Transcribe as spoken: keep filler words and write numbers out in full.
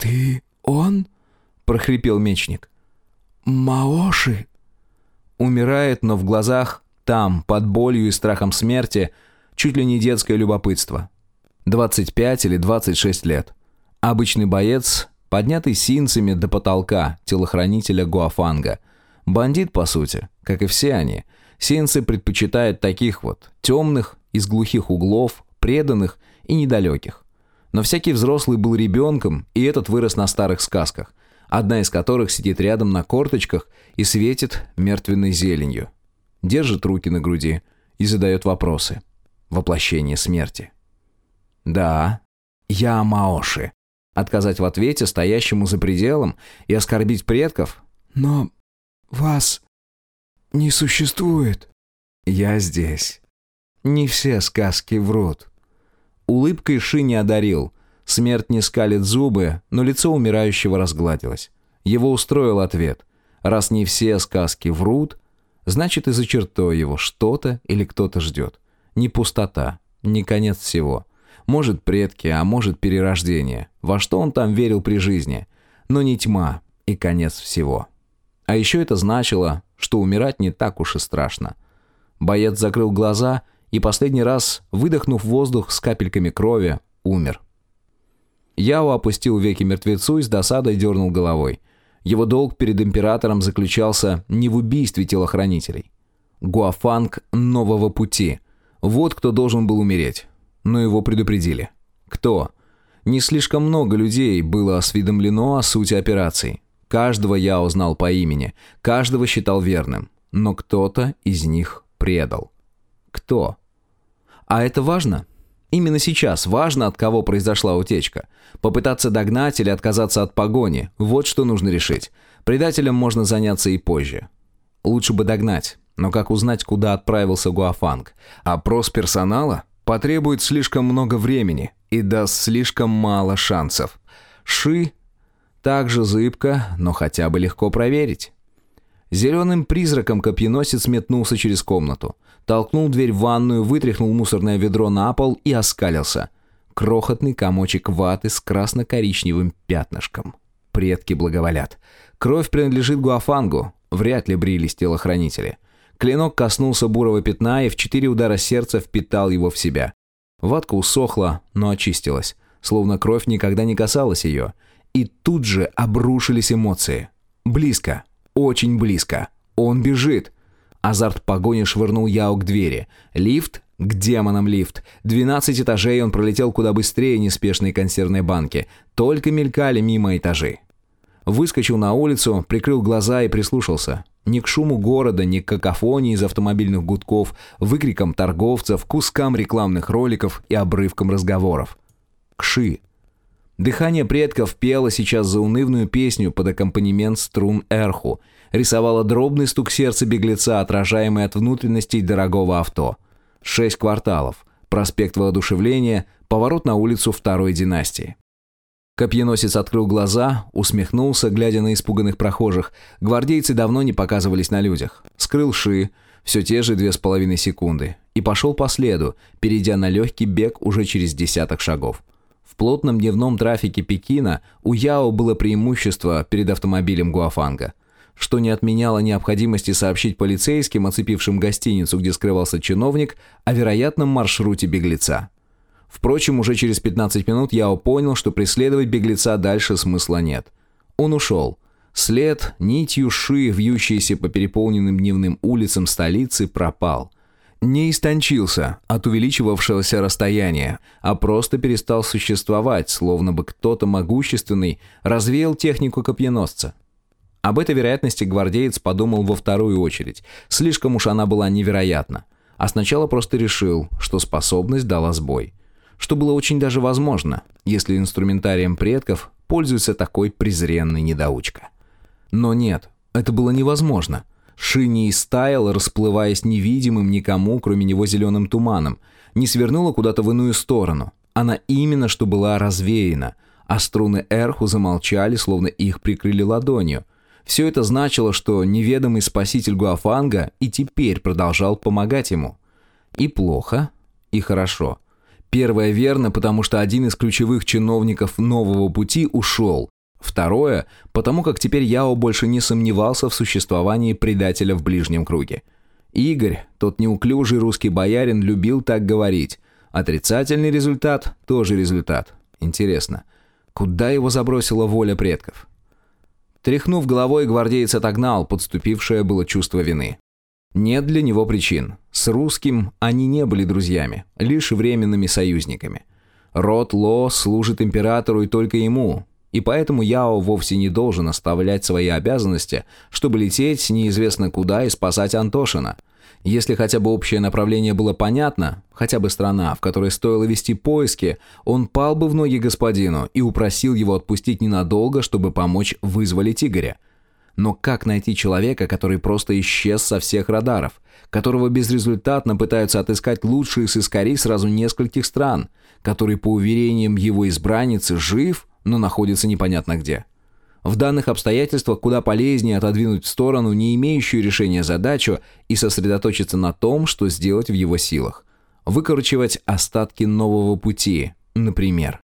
«Ты он?» — прохрипел мечник. «Маоши?» Умирает, но в глазах, там, под болью и страхом смерти, чуть ли не детское любопытство. двадцать пять или двадцать шесть лет. Обычный боец, поднятый синцами до потолка, телохранителя Гуафанга. Бандит, по сути, как и все они. Синцы предпочитают таких вот, темных, из глухих углов, преданных и недалеких. Но всякий взрослый был ребенком, и этот вырос на старых сказках, одна из которых сидит рядом на корточках и светит мертвенной зеленью. Держит руки на груди и задает вопросы. Воплощение смерти. «Да, я Маоши». Отказать в ответе стоящему за пределом и оскорбить предков? «Но вас не существует». «Я здесь. Не все сказки врут». Улыбкой Ши не одарил. Смерть не скалит зубы, но лицо умирающего разгладилось. Его устроил ответ. Раз не все сказки врут, значит и за чертой его что-то или кто-то ждет. Не пустота, не конец всего. Может предки, а может перерождение. Во что он там верил при жизни. Но не тьма и конец всего. А еще это значило, что умирать не так уж и страшно. Боец закрыл глаза и последний раз, выдохнув воздух с капельками крови, умер. Яо опустил веки мертвецу и с досадой дернул головой. Его долг перед императором заключался не в убийстве телохранителей. Гуафанг нового пути. Вот кто должен был умереть. Но его предупредили. Кто? Не слишком много людей было осведомлено о сути операции. Каждого Яо знал по имени, каждого считал верным. Но кто-то из них предал. Кто? А это важно? Именно сейчас важно, от кого произошла утечка. Попытаться догнать или отказаться от погони – вот что нужно решить. Предателем можно заняться и позже. Лучше бы догнать, но как узнать, куда отправился Гуафанг? Опрос персонала потребует слишком много времени и даст слишком мало шансов. Ши также зыбко, но хотя бы легко проверить. Зеленым призраком копьеносец метнулся через комнату. Толкнул дверь в ванную, вытряхнул мусорное ведро на пол и оскалился. Крохотный комочек ваты с красно-коричневым пятнышком. Предки благоволят. Кровь принадлежит Гуафангу. Вряд ли брились телохранители. Клинок коснулся бурого пятна и в четыре удара сердца впитал его в себя. Ватка усохла, но очистилась. Словно кровь никогда не касалась ее. И тут же обрушились эмоции. Близко. Очень близко. Он бежит. Азарт погони швырнул Яо к двери. Лифт? К демонам лифт. двенадцать этажей он пролетел куда быстрее неспешной консервной банки. Только мелькали мимо этажей. Выскочил на улицу, прикрыл глаза и прислушался. Ни к шуму города, ни к какофонии из автомобильных гудков, выкрикам торговцев, кускам рекламных роликов и обрывкам разговоров. Кши. Дыхание предков пело сейчас заунывную песню под аккомпанемент струн эрху. Рисовало дробный стук сердца беглеца, отражаемый от внутренностей дорогого авто. Шесть кварталов. Проспект Воодушевления, поворот на улицу Второй династии. Копьеносец открыл глаза, усмехнулся, глядя на испуганных прохожих. Гвардейцы давно не показывались на людях. Скрыл Ши, все те же две с половиной секунды. И пошел по следу, перейдя на легкий бег уже через десяток шагов. В плотном дневном трафике Пекина у Яо было преимущество перед автомобилем Гуафанга, что не отменяло необходимости сообщить полицейским, оцепившим гостиницу, где скрывался чиновник, о вероятном маршруте беглеца. Впрочем, уже через пятнадцать минут Яо понял, что преследовать беглеца дальше смысла нет. Он ушел. След, нитью Ши, вьющийся по переполненным дневным улицам столицы, пропал. Не истончился от увеличивавшегося расстояния, а просто перестал существовать, словно бы кто-то могущественный развеял технику копьеносца. Об этой вероятности гвардеец подумал во вторую очередь. Слишком уж она была невероятна. А сначала просто решил, что способность дала сбой. Что было очень даже возможно, если инструментарием предков пользуется такой презренный недоучка. Но нет, это было невозможно. Ши не истаяла, расплываясь невидимым никому, кроме него зеленым туманом, не свернула куда-то в иную сторону. Она именно что была развеяна, а струны эрху замолчали, словно их прикрыли ладонью. Все это значило, что неведомый спаситель Гуафанга и теперь продолжал помогать ему. И плохо, и хорошо. Первое верно, потому что один из ключевых чиновников нового пути ушел. Второе, потому как теперь Яо больше не сомневался в существовании предателя в ближнем круге. Игорь, тот неуклюжий русский боярин, любил так говорить. Отрицательный результат – тоже результат. Интересно, куда его забросила воля предков? Тряхнув головой, гвардеец отогнал подступившее было чувство вины. Нет для него причин. С русским они не были друзьями, лишь временными союзниками. Род Ло служит императору и только ему, и поэтому Яо вовсе не должен оставлять свои обязанности, чтобы лететь неизвестно куда и спасать Антошина. Если хотя бы общее направление было понятно, хотя бы страна, в которой стоило вести поиски, он пал бы в ноги господину и упросил его отпустить ненадолго, чтобы помочь вызволить Игоря. Но как найти человека, который просто исчез со всех радаров, которого безрезультатно пытаются отыскать лучшие сыскари сразу нескольких стран, который, по уверениям его избранницы, жив, но находится непонятно где? В данных обстоятельствах куда полезнее отодвинуть в сторону не имеющую решения задачу и сосредоточиться на том, что сделать в его силах. Выкорчевать остатки нового пути, например.